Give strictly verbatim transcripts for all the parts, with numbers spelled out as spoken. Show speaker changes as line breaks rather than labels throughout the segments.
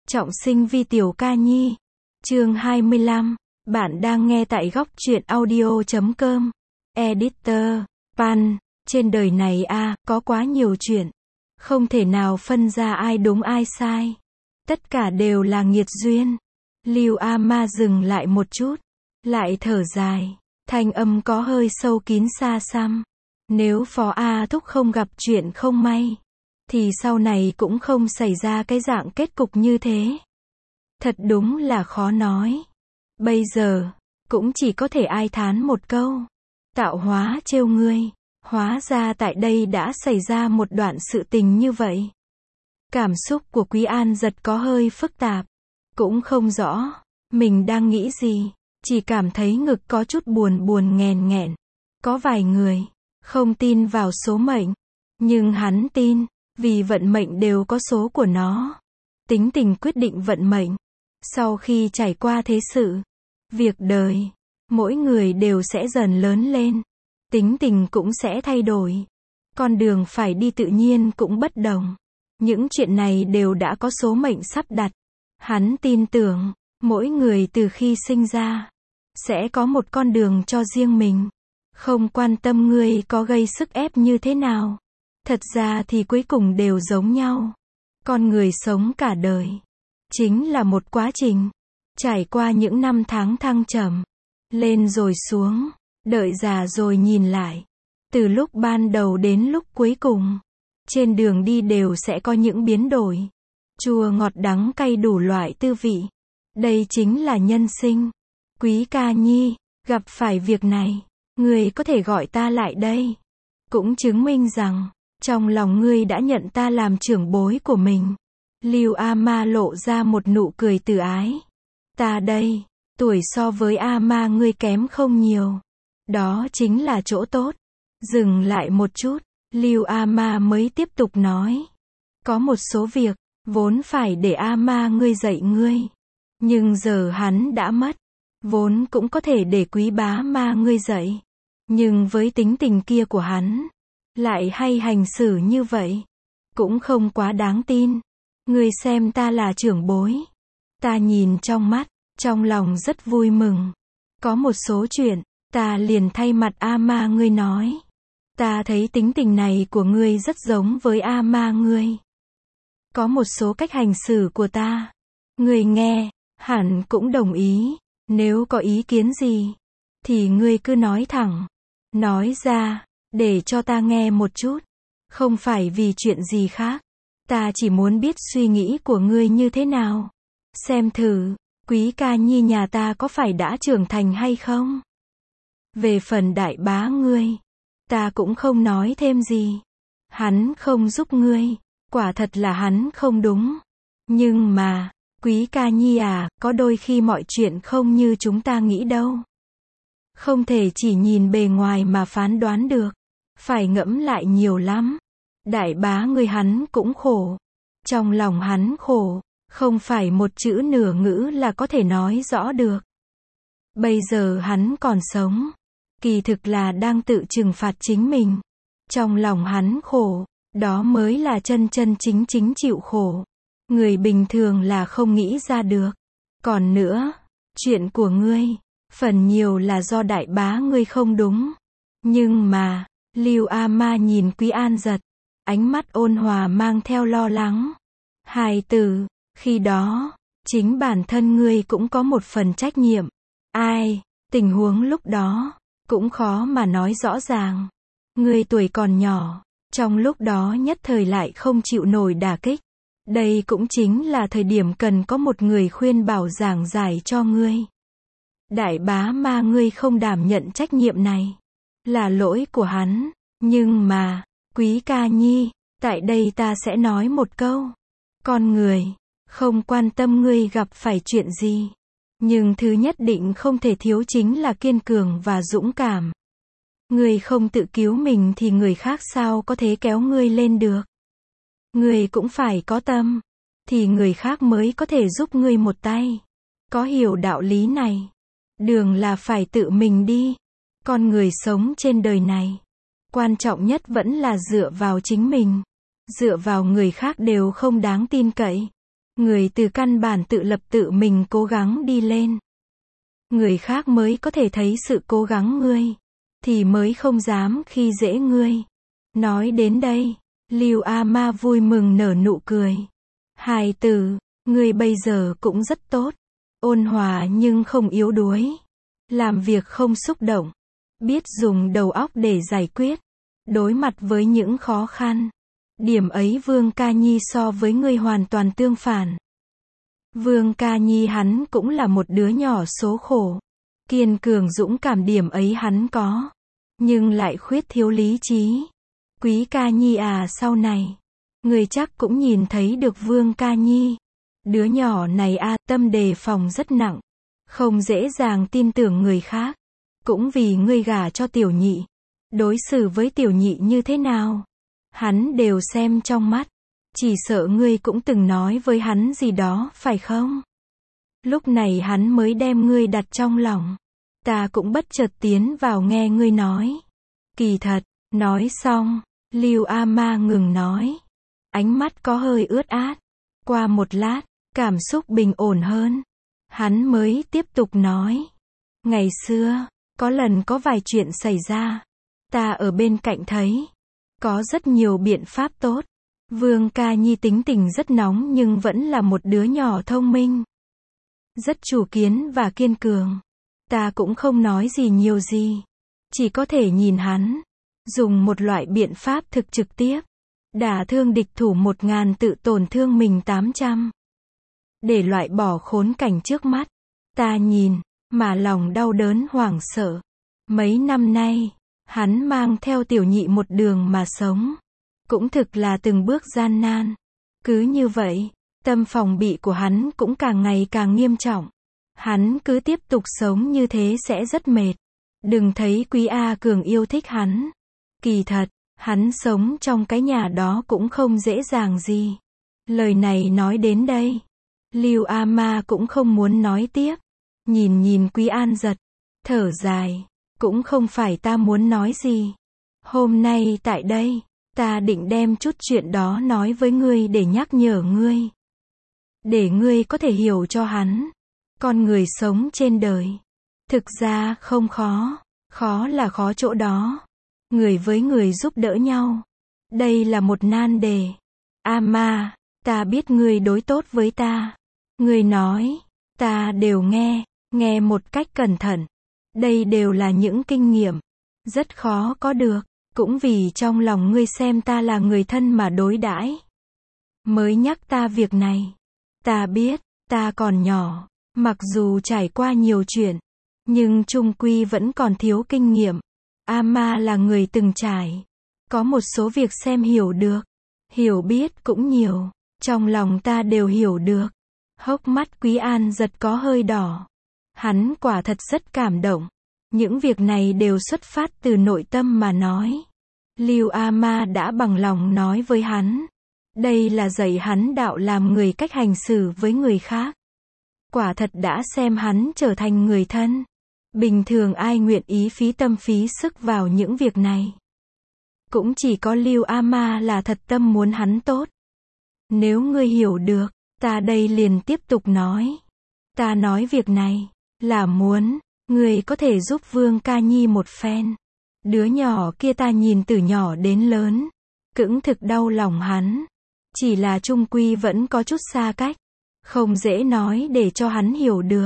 Trọng sinh vi tiểu ca nhi. Chương hai mươi lăm. Bạn đang nghe tại góc truyện audio chấm com. Editor. Pan. Trên đời này a, à, có quá nhiều chuyện. Không thể nào phân ra ai đúng ai sai. Tất cả đều là nghiệt duyên. Lưu A Ma dừng lại một chút. Lại thở dài. Thanh âm có hơi sâu kín xa xăm. Nếu Phó A Thúc không gặp chuyện không may, thì sau này cũng không xảy ra cái dạng kết cục như thế. Thật đúng là khó nói. Bây giờ, cũng chỉ có thể ai thán một câu. Tạo hóa trêu ngươi. Hóa ra tại đây đã xảy ra một đoạn sự tình như vậy. Cảm xúc của Quý An giật có hơi phức tạp. Cũng không rõ, mình đang nghĩ gì. Chỉ cảm thấy ngực có chút buồn buồn nghèn nghẹn. Có vài người không tin vào số mệnh. Nhưng hắn tin, vì vận mệnh đều có số của nó. Tính tình quyết định vận mệnh. Sau khi trải qua thế sự, việc đời, mỗi người đều sẽ dần lớn lên. Tính tình cũng sẽ thay đổi. Con đường phải đi tự nhiên cũng bất đồng. Những chuyện này đều đã có số mệnh sắp đặt. Hắn tin tưởng, mỗi người từ khi sinh ra, sẽ có một con đường cho riêng mình. Không quan tâm ngươi có gây sức ép như thế nào. Thật ra thì cuối cùng đều giống nhau. Con người sống cả đời chính là một quá trình. Trải qua những năm tháng thăng trầm, lên rồi xuống, đợi già rồi nhìn lại. Từ lúc ban đầu đến lúc cuối cùng, trên đường đi đều sẽ có những biến đổi. Chua ngọt đắng cay đủ loại tư vị. Đây chính là nhân sinh. Quý ca nhi, gặp phải việc này, ngươi có thể gọi ta lại đây. Cũng chứng minh rằng, trong lòng ngươi đã nhận ta làm trưởng bối của mình. Lưu A Ma lộ ra một nụ cười từ ái. Ta đây, tuổi so với A Ma ngươi kém không nhiều. Đó chính là chỗ tốt. Dừng lại một chút, Lưu A Ma mới tiếp tục nói. Có một số việc, vốn phải để A Ma ngươi dạy ngươi. Nhưng giờ hắn đã mất. Vốn cũng có thể để Quý Bá Ma ngươi dạy. Nhưng với tính tình kia của hắn, lại hay hành xử như vậy. Cũng không quá đáng tin. Ngươi xem ta là trưởng bối. Ta nhìn trong mắt, trong lòng rất vui mừng. Có một số chuyện, ta liền thay mặt A Ma ngươi nói. Ta thấy tính tình này của ngươi rất giống với A Ma ngươi. Có một số cách hành xử của ta, ngươi nghe, hẳn cũng đồng ý. Nếu có ý kiến gì, thì ngươi cứ nói thẳng. Nói ra, để cho ta nghe một chút. Không phải vì chuyện gì khác. Ta chỉ muốn biết suy nghĩ của ngươi như thế nào. Xem thử, Quý ca nhi nhà ta có phải đã trưởng thành hay không? Về phần đại bá ngươi, ta cũng không nói thêm gì. Hắn không giúp ngươi, quả thật là hắn không đúng. Nhưng mà, Quý ca nhi à, có đôi khi mọi chuyện không như chúng ta nghĩ đâu. Không thể chỉ nhìn bề ngoài mà phán đoán được. Phải ngẫm lại nhiều lắm. Đại bá ngươi hắn cũng khổ. Trong lòng hắn khổ, không phải một chữ nửa ngữ là có thể nói rõ được. Bây giờ hắn còn sống, kỳ thực là đang tự trừng phạt chính mình. Trong lòng hắn khổ, đó mới là chân chân chính chính chịu khổ. Người bình thường là không nghĩ ra được. Còn nữa, chuyện của ngươi, phần nhiều là do đại bá ngươi không đúng. Nhưng mà, Lưu A Ma nhìn Quý An giật, ánh mắt ôn hòa mang theo lo lắng. Hài tử, khi đó, chính bản thân ngươi cũng có một phần trách nhiệm. Ai, tình huống lúc đó, cũng khó mà nói rõ ràng. Ngươi tuổi còn nhỏ, trong lúc đó nhất thời lại không chịu nổi đả kích. Đây cũng chính là thời điểm cần có một người khuyên bảo giảng giải cho ngươi. Đại bá Ma ngươi không đảm nhận trách nhiệm này, là lỗi của hắn. Nhưng mà, Quý ca nhi, tại đây ta sẽ nói một câu. Con người, không quan tâm ngươi gặp phải chuyện gì. Nhưng thứ nhất định không thể thiếu chính là kiên cường và dũng cảm. Ngươi không tự cứu mình thì người khác sao có thể kéo ngươi lên được. Ngươi cũng phải có tâm, thì người khác mới có thể giúp ngươi một tay. Có hiểu đạo lý này. Đường là phải tự mình đi. Con người sống trên đời này, quan trọng nhất vẫn là dựa vào chính mình. Dựa vào người khác đều không đáng tin cậy. Người từ căn bản tự lập tự mình cố gắng đi lên. Người khác mới có thể thấy sự cố gắng ngươi, thì mới không dám khi dễ ngươi. Nói đến đây, Lưu A Ma vui mừng nở nụ cười. Hài tử, ngươi bây giờ cũng rất tốt. Ôn hòa nhưng không yếu đuối. Làm việc không xúc động. Biết dùng đầu óc để giải quyết. Đối mặt với những khó khăn. Điểm ấy Vương Ca Nhi so với ngươi hoàn toàn tương phản. Vương Ca Nhi hắn cũng là một đứa nhỏ số khổ. Kiên cường dũng cảm điểm ấy hắn có. Nhưng lại khuyết thiếu lý trí. Quý Ca Nhi à, sau này người chắc cũng nhìn thấy được Vương Ca Nhi. Đứa nhỏ này a, à, tâm đề phòng rất nặng. Không dễ dàng tin tưởng người khác. Cũng vì ngươi gả cho tiểu nhị. Đối xử với tiểu nhị như thế nào? Hắn đều xem trong mắt. Chỉ sợ ngươi cũng từng nói với hắn gì đó, phải không? Lúc này hắn mới đem ngươi đặt trong lòng. Ta cũng bất chợt tiến vào nghe ngươi nói. Kỳ thật, nói xong, Lưu A Ma ngừng nói. Ánh mắt có hơi ướt át. Qua một lát, cảm xúc bình ổn hơn. Hắn mới tiếp tục nói. Ngày xưa, có lần có vài chuyện xảy ra. Ta ở bên cạnh thấy. Có rất nhiều biện pháp tốt. Vương Ca Nhi tính tình rất nóng nhưng vẫn là một đứa nhỏ thông minh. Rất chủ kiến và kiên cường. Ta cũng không nói gì nhiều gì. Chỉ có thể nhìn hắn. Dùng một loại biện pháp thực trực tiếp. Đả thương địch thủ một ngàn tự tổn thương mình tám trăm. Để loại bỏ khốn cảnh trước mắt. Ta nhìn, mà lòng đau đớn hoảng sợ. Mấy năm nay, hắn mang theo tiểu nhị một đường mà sống. Cũng thực là từng bước gian nan. Cứ như vậy, tâm phòng bị của hắn cũng càng ngày càng nghiêm trọng. Hắn cứ tiếp tục sống như thế sẽ rất mệt. Đừng thấy Quý A Cường yêu thích hắn. Kỳ thật, hắn sống trong cái nhà đó cũng không dễ dàng gì. Lời này nói đến đây. Lưu A Ma cũng không muốn nói tiếp. Nhìn nhìn Quý An Giật. Thở dài. Cũng không phải ta muốn nói gì. Hôm nay tại đây, ta định đem chút chuyện đó nói với ngươi để nhắc nhở ngươi. Để ngươi có thể hiểu cho hắn. Con người sống trên đời. Thực ra không khó. Khó là khó chỗ đó. Người với người giúp đỡ nhau. Đây là một nan đề. A Ma, ta biết ngươi đối tốt với ta. Ngươi nói, ta đều nghe, nghe một cách cẩn thận. Đây đều là những kinh nghiệm. Rất khó có được. Cũng vì trong lòng ngươi xem ta là người thân mà đối đãi. Mới nhắc ta việc này. Ta biết, ta còn nhỏ. Mặc dù trải qua nhiều chuyện. Nhưng chung quy vẫn còn thiếu kinh nghiệm. A Ma là người từng trải. Có một số việc xem hiểu được. Hiểu biết cũng nhiều. Trong lòng ta đều hiểu được. Hốc mắt Quý An Giật có hơi đỏ. Hắn quả thật rất cảm động. Những việc này đều xuất phát từ nội tâm mà nói. Lưu A Ma đã bằng lòng nói với hắn. Đây là dạy hắn đạo làm người, cách hành xử với người khác. Quả thật đã xem hắn trở thành người thân. Bình thường ai nguyện ý phí tâm phí sức vào những việc này. Cũng chỉ có Lưu A Ma là thật tâm muốn hắn tốt. Nếu ngươi hiểu được, ta đây liền tiếp tục nói. Ta nói việc này, là muốn, ngươi có thể giúp Vương Ca Nhi một phen. Đứa nhỏ kia ta nhìn từ nhỏ đến lớn. Cững thực đau lòng hắn. Chỉ là chung quy vẫn có chút xa cách. Không dễ nói để cho hắn hiểu được.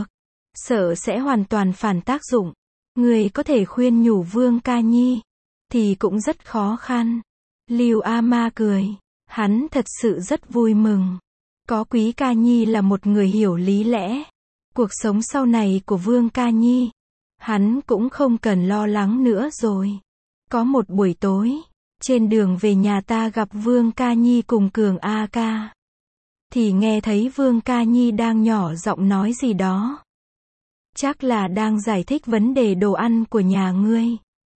Sợ sẽ hoàn toàn phản tác dụng. Ngươi có thể khuyên nhủ Vương Ca Nhi. Thì cũng rất khó khăn. Lưu A Ma cười. Hắn thật sự rất vui mừng. Có Quý Ca Nhi là một người hiểu lý lẽ. Cuộc sống sau này của Vương Ca Nhi. Hắn cũng không cần lo lắng nữa rồi. Có một buổi tối. Trên đường về nhà ta gặp Vương Ca Nhi cùng Cường A Ca. Thì nghe thấy Vương Ca Nhi đang nhỏ giọng nói gì đó. Chắc là đang giải thích vấn đề đồ ăn của nhà ngươi.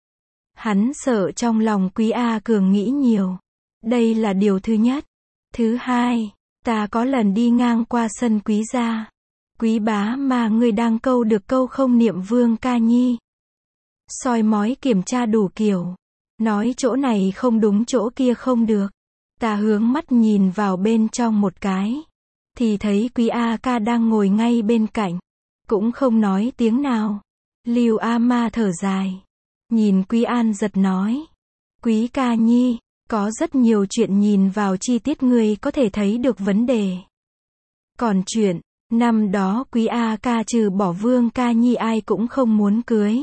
Hắn sợ trong lòng Quý A Cường nghĩ nhiều. Đây là điều thứ nhất. Thứ hai, ta có lần đi ngang qua sân Quý gia. Quý bá mà ngươi đang câu được câu không niệm Vương Ca Nhi. Soi mói kiểm tra đủ kiểu. Nói chỗ này không đúng chỗ kia không được. Ta hướng mắt nhìn vào bên trong một cái. thì thấy Quý A Ca đang ngồi ngay bên cạnh, cũng không nói tiếng nào. Lưu A Ma thở dài, nhìn Quý An Giật nói, Quý ca nhi, có rất nhiều chuyện nhìn vào chi tiết ngươi có thể thấy được vấn đề. Còn chuyện, năm đó Quý A Ca trừ bỏ Vương Ca Nhi ai cũng không muốn cưới.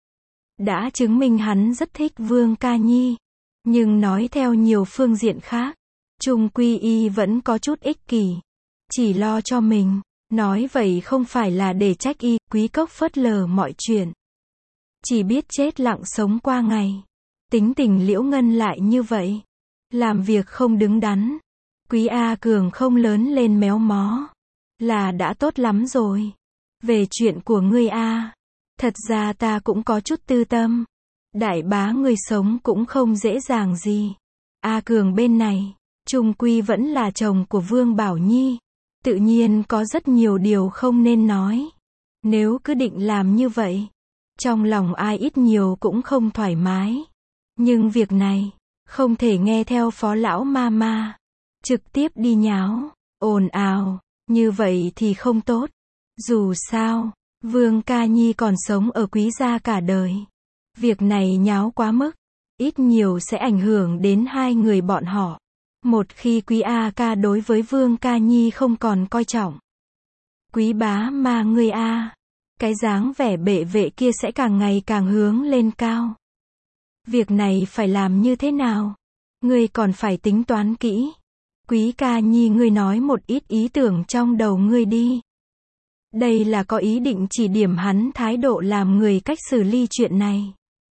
Đã chứng minh hắn rất thích Vương Ca Nhi. Nhưng nói theo nhiều phương diện khác, chung quy y vẫn có chút ích kỷ. Chỉ lo cho mình. Nói vậy không phải là để trách y, Quý Cốc phớt lờ mọi chuyện. Chỉ biết chết lặng sống qua ngày. Tính tình Liễu Ngân lại như vậy. Làm việc không đứng đắn. Quý A Cường không lớn lên méo mó. Là đã tốt lắm rồi. Về chuyện của ngươi A. Thật ra ta cũng có chút tư tâm. Đại bá ngươi sống cũng không dễ dàng gì. A Cường bên này, chung quy vẫn là chồng của Vương Bảo Nhi. Tự nhiên có rất nhiều điều không nên nói. Nếu cứ định làm như vậy, trong lòng ai ít nhiều cũng không thoải mái. Nhưng việc này, không thể nghe theo phó lão ma ma. Trực tiếp đi nháo, ồn ào, như vậy thì không tốt. Dù sao, Vương Ca Nhi còn sống ở Quý gia cả đời. Việc này nháo quá mức, ít nhiều sẽ ảnh hưởng đến hai người bọn họ. Một khi Quý A Ca đối với Vương Ca Nhi không còn coi trọng. Quý bá ma ngươi A, cái dáng vẻ bệ vệ kia sẽ càng ngày càng hướng lên cao. Việc này phải làm như thế nào? Ngươi còn phải tính toán kỹ. Quý Ca Nhi ngươi nói một ít ý tưởng trong đầu ngươi đi. Đây là có ý định chỉ điểm hắn thái độ làm người cách xử lý chuyện này.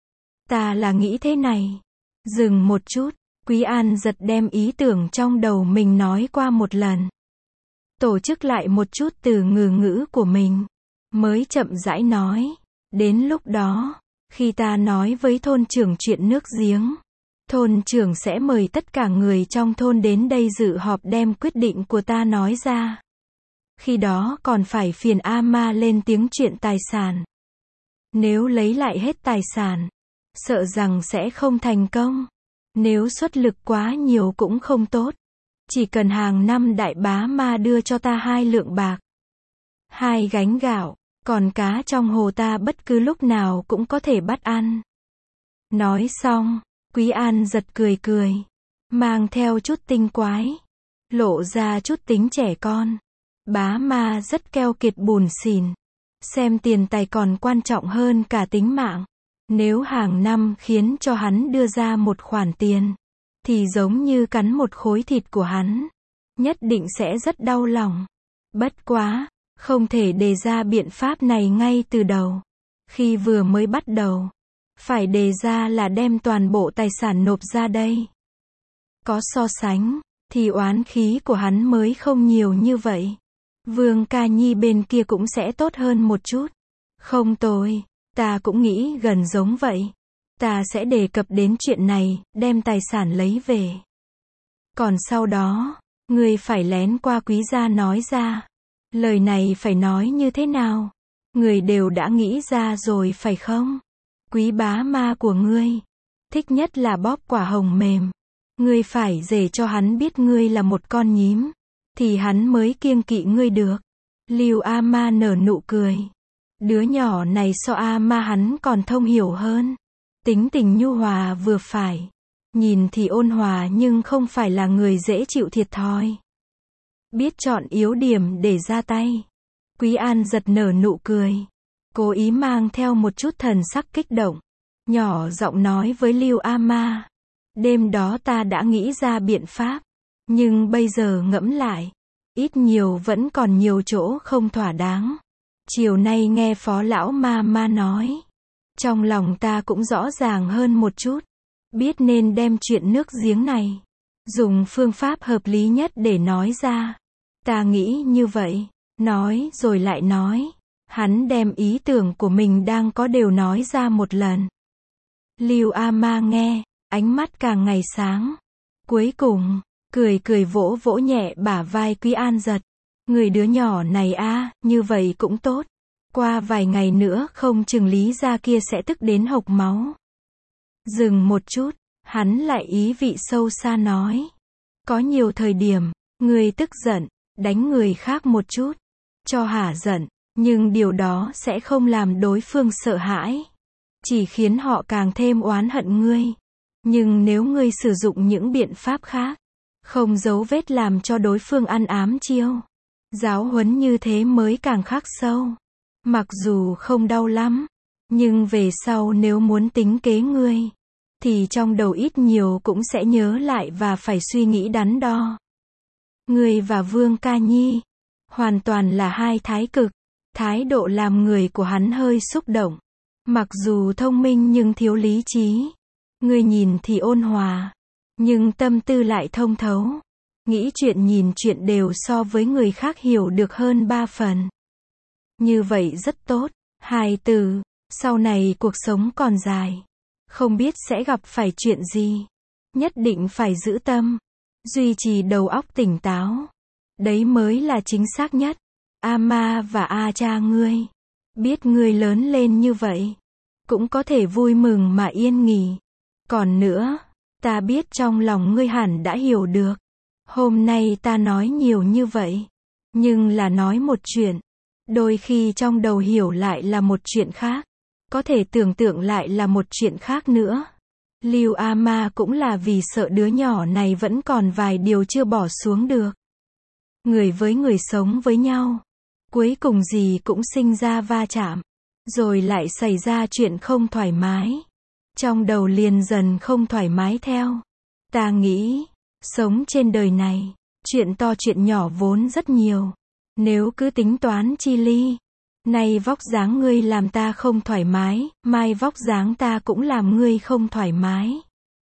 Ta là nghĩ thế này. Dừng một chút, Quý An Giật đem ý tưởng trong đầu mình nói qua một lần. Tổ chức lại một chút từ ngữ ngữ của mình. Mới chậm rãi nói. Đến lúc đó, khi ta nói với thôn trưởng chuyện nước giếng, thôn trưởng sẽ mời tất cả người trong thôn đến đây dự họp đem quyết định của ta nói ra. Khi đó còn phải phiền A Ma lên tiếng chuyện tài sản. Nếu lấy lại hết tài sản, sợ rằng sẽ không thành công. Nếu xuất lực quá nhiều cũng không tốt. Chỉ cần hàng năm đại bá ma đưa cho ta hai lượng bạc, hai gánh gạo, còn cá trong hồ ta bất cứ lúc nào cũng có thể bắt ăn. Nói xong, Quý An Giật cười cười, mang theo chút tinh quái, lộ ra chút tính trẻ con. Bá ma rất keo kiệt bùn xỉn, xem tiền tài còn quan trọng hơn cả tính mạng. Nếu hàng năm khiến cho hắn đưa ra một khoản tiền, thì giống như cắn một khối thịt của hắn, nhất định sẽ rất đau lòng. Bất quá, không thể đề ra biện pháp này ngay từ đầu. Khi vừa mới bắt đầu, phải đề ra là đem toàn bộ tài sản nộp ra đây. Có so sánh, thì oán khí của hắn mới không nhiều như vậy. Vương Ca Nhi bên kia cũng sẽ tốt hơn một chút. Không tồi, ta cũng nghĩ gần giống vậy. Ta sẽ đề cập đến chuyện này, đem tài sản lấy về. Còn sau đó, ngươi phải lén qua Quý gia nói ra. Lời này phải nói như thế nào? Người đều đã nghĩ ra rồi phải không? Quý bá ma của ngươi, thích nhất là bóp quả hồng mềm. Ngươi phải dđể cho hắn biết ngươi là một con nhím, thì hắn mới kiêng kỵ ngươi được. Lưu A Ma nở nụ cười. Đứa nhỏ này so A Ma hắn còn thông hiểu hơn. Tính tình nhu hòa vừa phải. Nhìn thì ôn hòa nhưng không phải là người dễ chịu thiệt thòi. Biết chọn yếu điểm để ra tay. Quý An Giật nở nụ cười. Cố ý mang theo một chút thần sắc kích động. Nhỏ giọng nói với Lưu A Ma. Đêm đó ta đã nghĩ ra biện pháp. Nhưng bây giờ ngẫm lại. Ít nhiều vẫn còn nhiều chỗ không thỏa đáng. Chiều nay nghe phó lão ma ma nói. Trong lòng ta cũng rõ ràng hơn một chút. Biết nên đem chuyện nước giếng này. Dùng phương pháp hợp lý nhất để nói ra. Ta nghĩ như vậy. Nói rồi lại nói. Hắn đem ý tưởng của mình đang có đều nói ra một lần. Lưu A Ma nghe, ánh mắt càng ngày sáng. Cuối cùng, cười cười vỗ vỗ nhẹ bả vai Quý An Giật. Người đứa nhỏ này a, như vậy cũng tốt. Qua vài ngày nữa không chừng Lý gia kia sẽ tức đến hộc máu. Dừng một chút, hắn lại ý vị sâu xa nói. Có nhiều thời điểm, người tức giận, đánh người khác một chút, cho hả giận, nhưng điều đó sẽ không làm đối phương sợ hãi, chỉ khiến họ càng thêm oán hận ngươi. Nhưng nếu ngươi sử dụng những biện pháp khác, không giấu vết làm cho đối phương ăn ám chiêu, giáo huấn như thế mới càng khắc sâu. Mặc dù không đau lắm, nhưng về sau nếu muốn tính kế ngươi, thì trong đầu ít nhiều cũng sẽ nhớ lại và phải suy nghĩ đắn đo. Ngươi và Vương Ca Nhi hoàn toàn là hai thái cực, thái độ làm người của hắn hơi xúc động. Mặc dù thông minh nhưng thiếu lý trí. Ngươi nhìn thì ôn hòa, nhưng tâm tư lại thông thấu. Nghĩ chuyện nhìn chuyện đều so với người khác hiểu được hơn ba phần. Như vậy rất tốt. Hài tử, sau này cuộc sống còn dài, không biết sẽ gặp phải chuyện gì. Nhất định phải giữ tâm, duy trì đầu óc tỉnh táo. Đấy mới là chính xác nhất. Ama và A cha ngươi, biết ngươi lớn lên như vậy, cũng có thể vui mừng mà yên nghỉ. Còn nữa, ta biết trong lòng ngươi hẳn đã hiểu được. Hôm nay ta nói nhiều như vậy, nhưng là nói một chuyện. Đôi khi trong đầu hiểu lại là một chuyện khác, có thể tưởng tượng lại là một chuyện khác nữa. Lưu Ama cũng là vì sợ đứa nhỏ này vẫn còn vài điều chưa bỏ xuống được. Người với người sống với nhau, cuối cùng gì cũng sinh ra va chạm, rồi lại xảy ra chuyện không thoải mái. Trong đầu liền dần không thoải mái theo. Ta nghĩ, sống trên đời này, chuyện to chuyện nhỏ vốn rất nhiều. Nếu cứ tính toán chi ly, nay vóc dáng ngươi làm ta không thoải mái, mai vóc dáng ta cũng làm ngươi không thoải mái.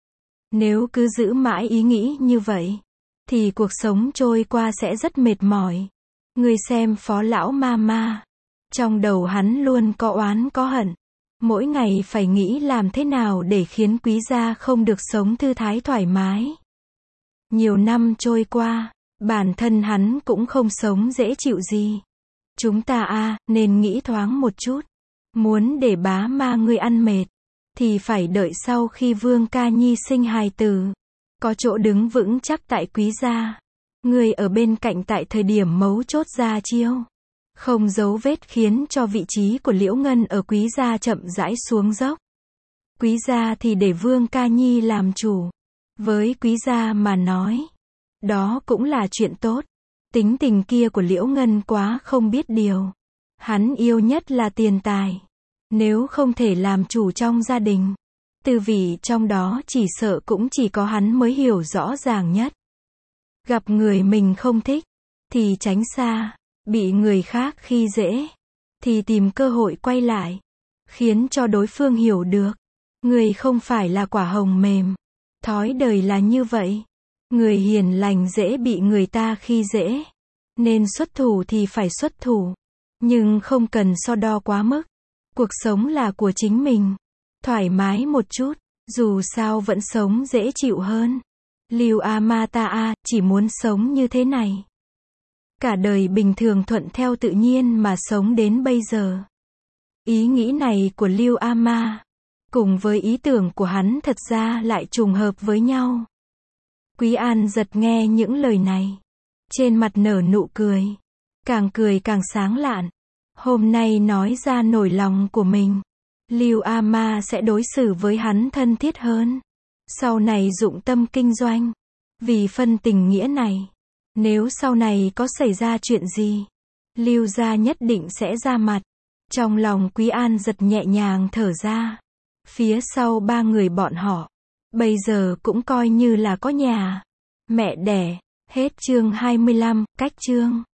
Nếu cứ giữ mãi ý nghĩ như vậy, thì cuộc sống trôi qua sẽ rất mệt mỏi. Ngươi xem Phó lão ma ma, trong đầu hắn luôn có oán có hận. Mỗi ngày phải nghĩ làm thế nào để khiến quý gia không được sống thư thái thoải mái. Nhiều năm trôi qua, bản thân hắn cũng không sống dễ chịu gì. Chúng ta a à, nên nghĩ thoáng một chút. Muốn để bá ma ngươi ăn mệt, thì phải đợi sau khi Vương Ca Nhi sinh hài tử, có chỗ đứng vững chắc tại quý gia. Ngươi ở bên cạnh tại thời điểm mấu chốt ra chiêu, không giấu vết khiến cho vị trí của Liễu Ngân ở quý gia chậm rãi xuống dốc. Quý gia thì để Vương Ca Nhi làm chủ. Với quý gia mà nói, đó cũng là chuyện tốt. Tính tình kia của Liễu Ngân quá không biết điều. Hắn yêu nhất là tiền tài. Nếu không thể làm chủ trong gia đình, tư vị trong đó chỉ sợ cũng chỉ có hắn mới hiểu rõ ràng nhất. Gặp người mình không thích, thì tránh xa. Bị người khác khi dễ, thì tìm cơ hội quay lại, khiến cho đối phương hiểu được. Người không phải là quả hồng mềm. Thói đời là như vậy. Người hiền lành dễ bị người ta khi dễ. Nên xuất thủ thì phải xuất thủ. Nhưng không cần so đo quá mức. Cuộc sống là của chính mình. Thoải mái một chút, dù sao vẫn sống dễ chịu hơn. Lưu Amata a, chỉ muốn sống như thế này. Cả đời bình thường thuận theo tự nhiên mà sống đến bây giờ. Ý nghĩ này của Lưu Ama, cùng với ý tưởng của hắn thật ra lại trùng hợp với nhau. Quý An giật nghe những lời này, trên mặt nở nụ cười, càng cười càng sáng lạn. Hôm nay nói ra nỗi lòng của mình, Lưu Ama sẽ đối xử với hắn thân thiết hơn. Sau này dụng tâm kinh doanh, vì phân tình nghĩa này. Nếu sau này có xảy ra chuyện gì, Lưu gia nhất định sẽ ra mặt. Trong lòng Quý An giật nhẹ nhàng thở ra. Phía sau ba người bọn họ, bây giờ cũng coi như là có nhà, mẹ đẻ. Hết chương hai mươi lăm, cách chương.